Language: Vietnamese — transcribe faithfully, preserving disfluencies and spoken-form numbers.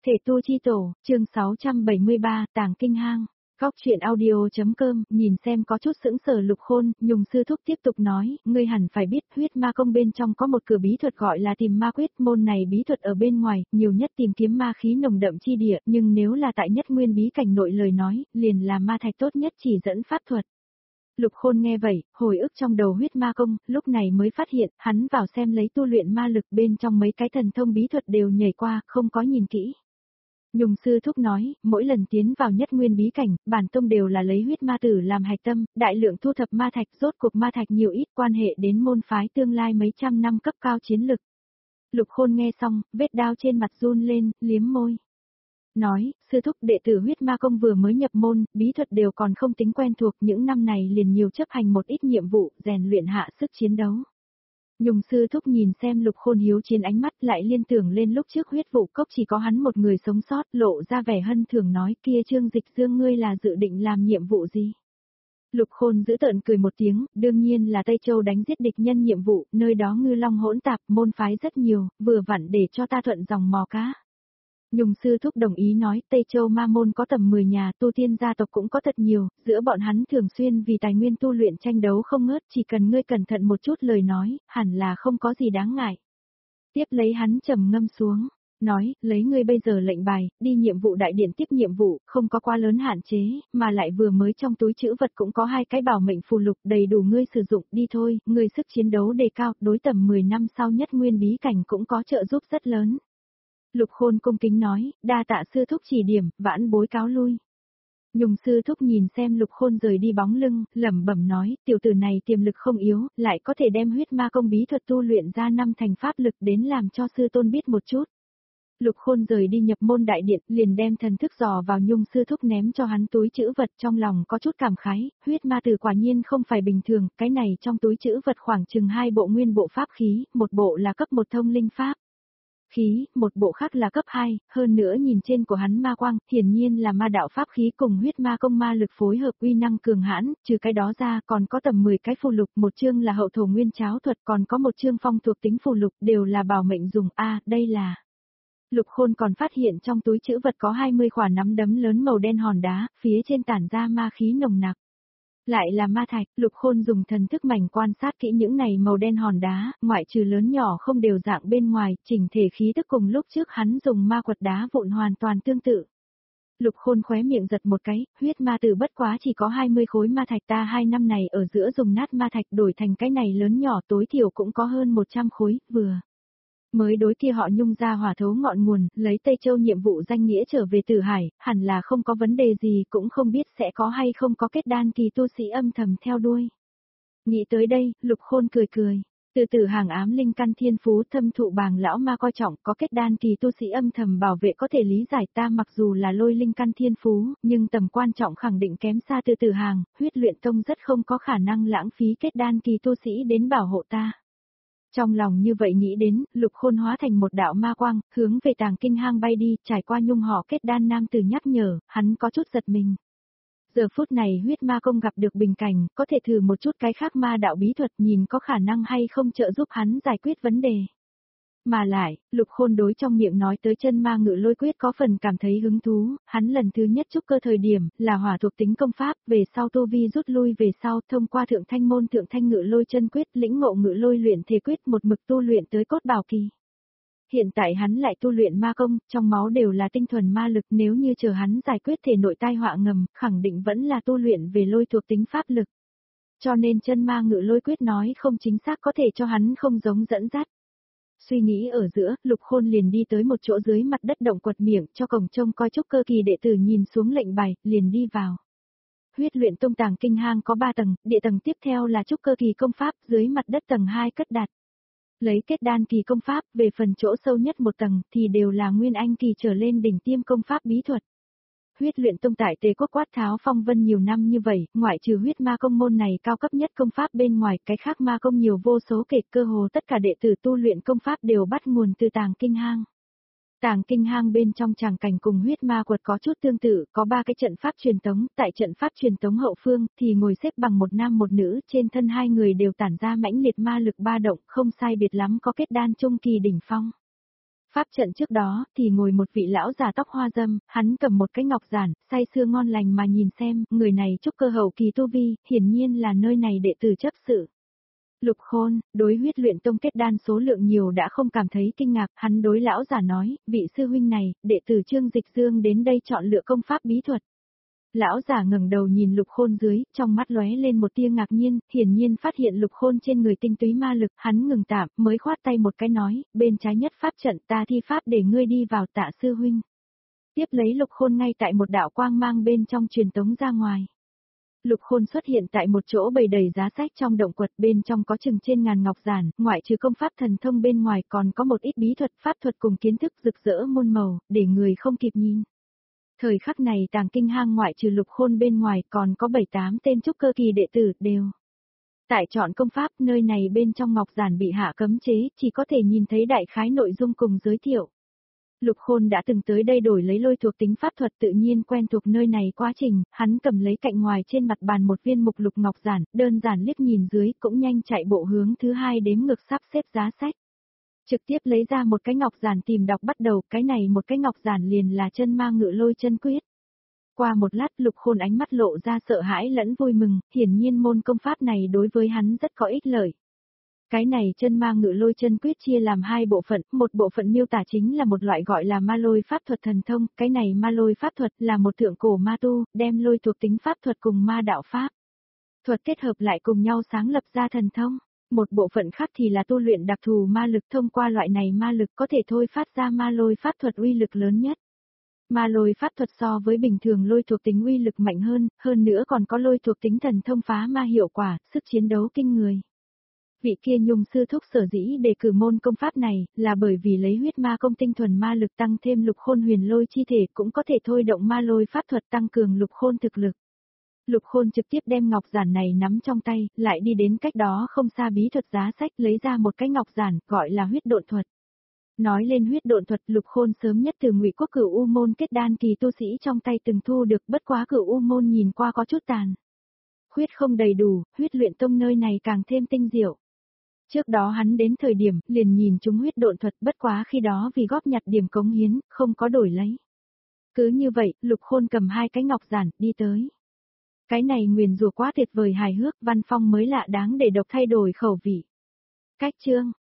Thể tu chi tổ, chương sáu trăm bảy mươi ba, Tàng Kinh Hang. Góc truyện audio.com, nhìn xem có chút sững sờ Lục Khôn, Nhung sư thúc tiếp tục nói, ngươi hẳn phải biết huyết ma công bên trong có một cửa bí thuật gọi là tìm ma quyết, môn này bí thuật ở bên ngoài, nhiều nhất tìm kiếm ma khí nồng đậm chi địa, nhưng nếu là tại nhất nguyên bí cảnh nội lời nói, liền là ma thạch tốt nhất chỉ dẫn pháp thuật. Lục Khôn nghe vậy, hồi ức trong đầu huyết ma công, lúc này mới phát hiện, hắn vào xem lấy tu luyện ma lực bên trong mấy cái thần thông bí thuật đều nhảy qua, không có nhìn kỹ. Nhung sư thúc nói, mỗi lần tiến vào nhất nguyên bí cảnh, bản tông đều là lấy huyết ma tử làm hạch tâm, đại lượng thu thập ma thạch, rốt cuộc ma thạch nhiều ít quan hệ đến môn phái tương lai mấy trăm năm cấp cao chiến lực. Lục Khôn nghe xong, vết đao trên mặt run lên, liếm môi. Nói, sư thúc đệ tử huyết ma công vừa mới nhập môn, bí thuật đều còn không tính quen thuộc, những năm này liền nhiều chấp hành một ít nhiệm vụ, rèn luyện hạ sức chiến đấu. Nhung sư thúc nhìn xem Lục Khôn hiếu chiến ánh mắt lại liên tưởng lên lúc trước huyết vụ cốc chỉ có hắn một người sống sót, lộ ra vẻ hân thường nói, kia Trương Dịch Dương ngươi là dự định làm nhiệm vụ gì? Lục Khôn giữ tợn cười một tiếng, đương nhiên là Tây Châu đánh giết địch nhân nhiệm vụ, nơi đó ngư long hỗn tạp, môn phái rất nhiều, vừa vặn để cho ta thuận dòng mò cá. Nhung sư thúc đồng ý nói, Tây Châu ma môn có tầm mười nhà, tu tiên gia tộc cũng có thật nhiều, giữa bọn hắn thường xuyên vì tài nguyên tu luyện tranh đấu không ngớt, chỉ cần ngươi cẩn thận một chút lời nói, hẳn là không có gì đáng ngại. Tiếp lấy hắn trầm ngâm xuống, nói, lấy ngươi bây giờ lệnh bài, đi nhiệm vụ đại điện tiếp nhiệm vụ, không có quá lớn hạn chế, mà lại vừa mới trong túi trữ vật cũng có hai cái bảo mệnh phù lục đầy đủ ngươi sử dụng, đi thôi, ngươi sức chiến đấu đề cao, đối tầm mười năm sau nhất nguyên bí cảnh cũng có trợ giúp rất lớn. Lục Khôn cung kính nói, đa tạ sư thúc chỉ điểm, vãn bối cáo lui. Nhung sư thúc nhìn xem Lục Khôn rời đi bóng lưng, lẩm bẩm nói, tiểu tử này tiềm lực không yếu, lại có thể đem huyết ma công bí thuật tu luyện ra năm thành pháp lực đến làm cho sư tôn biết một chút. Lục Khôn rời đi nhập môn đại điện, liền đem thần thức dò vào Nhung sư thúc ném cho hắn túi trữ vật, trong lòng có chút cảm khái, huyết ma tử quả nhiên không phải bình thường, cái này trong túi trữ vật khoảng chừng hai bộ nguyên bộ pháp khí, một bộ là cấp một thông linh pháp khí, một bộ khác là cấp hai, hơn nữa nhìn trên của hắn ma quang, hiển nhiên là ma đạo pháp khí cùng huyết ma công ma lực phối hợp uy năng cường hãn, trừ cái đó ra còn có tầm mười cái phù lục, một chương là hậu thổ nguyên cháo thuật, còn có một chương phong thuộc tính phù lục, đều là bảo mệnh dùng, a à, đây là... Lục Khôn còn phát hiện trong túi trữ vật có hai mươi quả nắm đấm lớn màu đen hòn đá, phía trên tản ra ma khí nồng nặc. Lại là ma thạch, Lục Khôn dùng thần thức mảnh quan sát kỹ những này màu đen hòn đá, ngoại trừ lớn nhỏ không đều dạng bên ngoài, chỉnh thể khí tức cùng lúc trước hắn dùng ma quật đá vụn hoàn toàn tương tự. Lục Khôn khóe miệng giật một cái, huyết ma tử bất quá chỉ có hai mươi khối ma thạch, ta hai năm này ở giữa dùng nát ma thạch đổi thành cái này lớn nhỏ tối thiểu cũng có hơn một trăm khối, vừa. Mới đối kia họ Nhung ra hỏa thấu ngọn nguồn, lấy Tây Châu nhiệm vụ danh nghĩa trở về Tử Hải, hẳn là không có vấn đề gì, cũng không biết sẽ có hay không có kết đan kỳ tu sĩ âm thầm theo đuôi. Nghĩ tới đây, Lục Khôn cười cười, từ từ hàng ám linh căn thiên phú thâm thụ bàng lão ma coi trọng, có kết đan kỳ tu sĩ âm thầm bảo vệ có thể lý giải ta, mặc dù là lôi linh căn thiên phú, nhưng tầm quan trọng khẳng định kém xa từ từ hàng, huyết luyện tông rất không có khả năng lãng phí kết đan kỳ tu sĩ đến bảo hộ ta. Trong lòng như vậy nghĩ đến, Lục Khôn hóa thành một đạo ma quang, hướng về Tàng Kinh Hang bay đi, trải qua Nhung họ kết đan nam tử nhắc nhở, hắn có chút giật mình. Giờ phút này huyết ma công gặp được bình cảnh, có thể thử một chút cái khác ma đạo bí thuật, nhìn có khả năng hay không trợ giúp hắn giải quyết vấn đề. Mà lại, Lục Khôn đối trong miệng nói tới chân ma ngự lôi quyết có phần cảm thấy hứng thú, hắn lần thứ nhất trúc cơ thời điểm, là hỏa thuộc tính công pháp, về sau tu vi rút lui về sau, thông qua thượng thanh môn thượng thanh ngự lôi chân quyết, lĩnh ngộ ngự lôi luyện thể quyết một mực tu luyện tới cốt bảo kỳ. Hiện tại hắn lại tu luyện ma công, trong máu đều là tinh thuần ma lực, nếu như chờ hắn giải quyết thể nội tai họa ngầm, khẳng định vẫn là tu luyện về lôi thuộc tính pháp lực. Cho nên chân ma ngự lôi quyết nói không chính xác có thể cho hắn không giống dẫn dắt. Suy nghĩ ở giữa, Lục Khôn liền đi tới một chỗ dưới mặt đất động quật miệng cho cổng trông coi trúc cơ kỳ đệ tử nhìn xuống lệnh bài, liền đi vào. Huyết luyện tông Tàng Kinh Hang có ba tầng, địa tầng tiếp theo là trúc cơ kỳ công pháp, dưới mặt đất tầng hai cất đặt. Lấy kết đan kỳ công pháp, về phần chỗ sâu nhất một tầng thì đều là nguyên anh kỳ trở lên đỉnh tiêm công pháp bí thuật. Huyết luyện tông tại Tề Quốc quát tháo phong vân nhiều năm như vậy, ngoại trừ huyết ma công môn này cao cấp nhất công pháp bên ngoài, cái khác ma công nhiều vô số kể, cơ hồ tất cả đệ tử tu luyện công pháp đều bắt nguồn từ Tàng Kinh Hang. Tàng Kinh Hang bên trong tràng cảnh cùng huyết ma quật có chút tương tự, có ba cái trận pháp truyền tống, tại trận pháp truyền tống hậu phương thì ngồi xếp bằng một nam một nữ, trên thân hai người đều tản ra mãnh liệt ma lực ba động, không sai biệt lắm có kết đan trung kỳ đỉnh phong. Pháp trận trước đó, thì ngồi một vị lão già tóc hoa râm, hắn cầm một cái ngọc giản, say sưa ngon lành mà nhìn xem, người này trúc cơ hậu kỳ tu vi, hiển nhiên là nơi này đệ tử chấp sự. Lục Khôn, đối huyết luyện tông kết đan số lượng nhiều đã không cảm thấy kinh ngạc, hắn đối lão giả nói, vị sư huynh này, đệ tử Trương Dịch Dương đến đây chọn lựa công pháp bí thuật. Lão giả ngẩng đầu nhìn Lục Khôn dưới, trong mắt lóe lên một tia ngạc nhiên, hiển nhiên phát hiện Lục Khôn trên người tinh túy ma lực, hắn ngừng tạm, mới khoát tay một cái nói, bên trái nhất pháp trận ta thi pháp để ngươi đi vào tạ sư huynh. Tiếp lấy Lục Khôn ngay tại một đạo quang mang bên trong truyền tống ra ngoài. Lục Khôn xuất hiện tại một chỗ bày đầy giá sách trong động quật, bên trong có chừng trên ngàn ngọc giản, ngoại trừ công pháp thần thông bên ngoài còn có một ít bí thuật pháp thuật cùng kiến thức rực rỡ muôn màu, để người không kịp nhìn. Thời khắc này tàng kinh hang ngoại trừ Lục Khôn bên ngoài còn có bảy tám tên trúc cơ kỳ đệ tử đều. Tại chọn công pháp nơi này bên trong ngọc giản bị hạ cấm chế, chỉ có thể nhìn thấy đại khái nội dung cùng giới thiệu. Lục Khôn đã từng tới đây đổi lấy lôi thuộc tính pháp thuật tự nhiên quen thuộc nơi này quá trình, hắn cầm lấy cạnh ngoài trên mặt bàn một viên mục lục ngọc giản, đơn giản liếc nhìn dưới cũng nhanh chạy bộ hướng thứ hai đếm ngược sắp xếp giá sách. Trực tiếp lấy ra một cái ngọc giản tìm đọc bắt đầu, cái này một cái ngọc giản liền là chân ma ngự lôi chân quyết. Qua một lát Lục Khôn ánh mắt lộ ra sợ hãi lẫn vui mừng, hiển nhiên môn công pháp này đối với hắn rất có ích lợi. Cái này chân ma ngự lôi chân quyết chia làm hai bộ phận, một bộ phận miêu tả chính là một loại gọi là ma lôi pháp thuật thần thông, cái này ma lôi pháp thuật là một thượng cổ ma tu, đem lôi thuộc tính pháp thuật cùng ma đạo pháp thuật kết hợp lại cùng nhau sáng lập ra thần thông. Một bộ phận khác thì là tu luyện đặc thù ma lực, thông qua loại này ma lực có thể thôi phát ra ma lôi pháp thuật uy lực lớn nhất. Ma lôi pháp thuật so với bình thường lôi thuộc tính uy lực mạnh hơn, hơn nữa còn có lôi thuộc tính thần thông phá ma hiệu quả, sức chiến đấu kinh người. Vị kia Nhung sư thúc sở dĩ đề cử môn công pháp này, là bởi vì lấy huyết ma công tinh thuần ma lực tăng thêm Lục Khôn huyền lôi chi thể cũng có thể thôi động ma lôi pháp thuật tăng cường Lục Khôn thực lực. Lục Khôn trực tiếp đem ngọc giản này nắm trong tay, lại đi đến cách đó không xa bí thuật giá sách lấy ra một cái ngọc giản, gọi là huyết độn thuật. Nói lên huyết độn thuật, Lục Khôn sớm nhất từ Ngụy Quốc Cửu U môn kết đan kỳ tu sĩ trong tay từng thu được, bất quá Cửu U môn nhìn qua có chút tàn. Huyết không đầy đủ, huyết luyện tông nơi này càng thêm tinh diệu. Trước đó hắn đến thời điểm, liền nhìn chúng huyết độn thuật, bất quá khi đó vì góp nhặt điểm cống hiến, không có đổi lấy. Cứ như vậy, Lục Khôn cầm hai cái ngọc giản, đi tới. Cái này nguyền rủa quá tuyệt vời hài hước, văn phong mới lạ đáng để độc thay đổi khẩu vị. Cách chương,